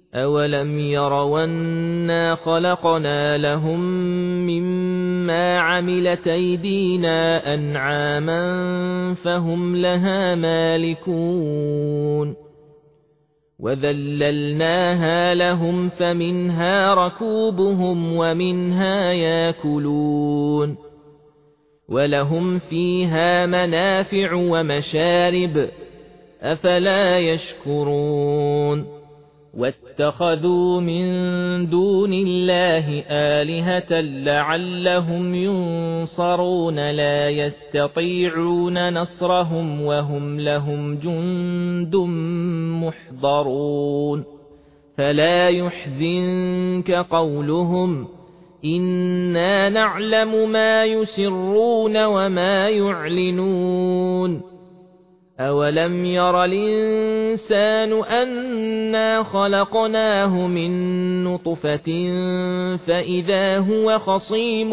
أَوَلَمْ يَرَوْا أَنَّا خَلَقْنَا لَهُم مِّمَّا عَمِلَتْ أَيْدِينَا أَنْعَامًا فَهُمْ لَهَا مَالِكُونَ وَذَلَّلْنَاهَا لَهُمْ فَمِنْهَا رَكُوبُهُمْ وَمِنْهَا يَأْكُلُونَ وَلَهُمْ فِيهَا مَنَافِعُ وَمَشَارِبُ أَفَلَا يَشْكُرُونَ وَاتَّخَذُوا مِن دُونِ اللَّهِ آلِهَةً لَّعَلَّهُمْ يُنصَرُونَ لَا يَسْتَطِيعُونَ نَصْرَهُمْ وَهُمْ لَهُمْ جُندٌ مُّحْضَرُونَ فَلَا يَحْزُنكَ قَوْلُهُمْ إِنَّا نَعْلَمُ مَا يُسِرُّونَ وَمَا يُعْلِنُونَ أَوَلَمْ يَرَ الْإِنسَانُ أَنَّا خَلَقْنَاهُ مِن نُّطْفَةٍ فَإِذَا هُوَ خَصِيمٌ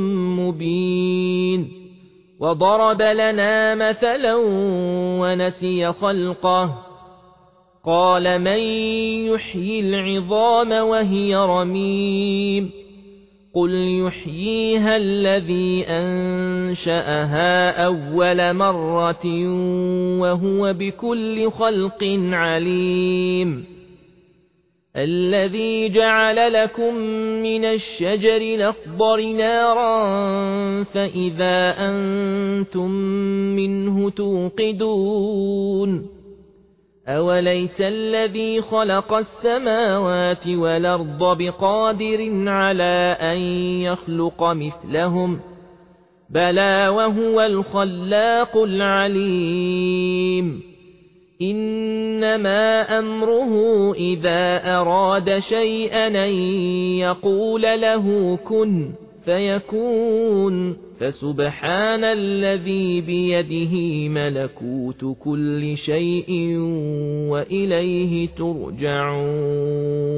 مُّبِينٌ وَضَرَبَ لَنَا مَثَلًا وَنَسِيَ خَلْقَهُ قَالَ مَن يُحْيِي الْعِظَامَ وَهِيَ رَمِيمٌ قُلْ يُحْيِيهَا الَّذِي أَنشَأَهَا أَوَّلَ مَرَّةٍ وَهُوَ بِكُلِّ خَلْقٍ عَلِيمٌ الَّذِي جَعَلَ لَكُم مِّنَ الشَّجَرِ الْأَخْضَرِ نَارًا فَإِذَا أَنتُم مِّنْهُ تُوقِدُونَ أَوَلَيْسَ الَّذِي خَلَقَ السَّمَاوَاتِ وَالْأَرْضَ بِقَادِرٍ عَلَىٰ أَن يَخْلُقَ مِثْلَهُم بَلَىٰ وَهُوَ الْخَلَّاقُ الْعَلِيمُ إِنَّمَا أَمْرُهُ إِذَا أَرَادَ شَيْئًا أَن يَقُولَ لَهُ كُن فَيَكُونُ فَسُبْحَانَ الَّذِي بِيَدِهِ مَلَكُوتُ كُلِّ شَيْءٍ وَإِلَيْهِ تُرْجَعُونَ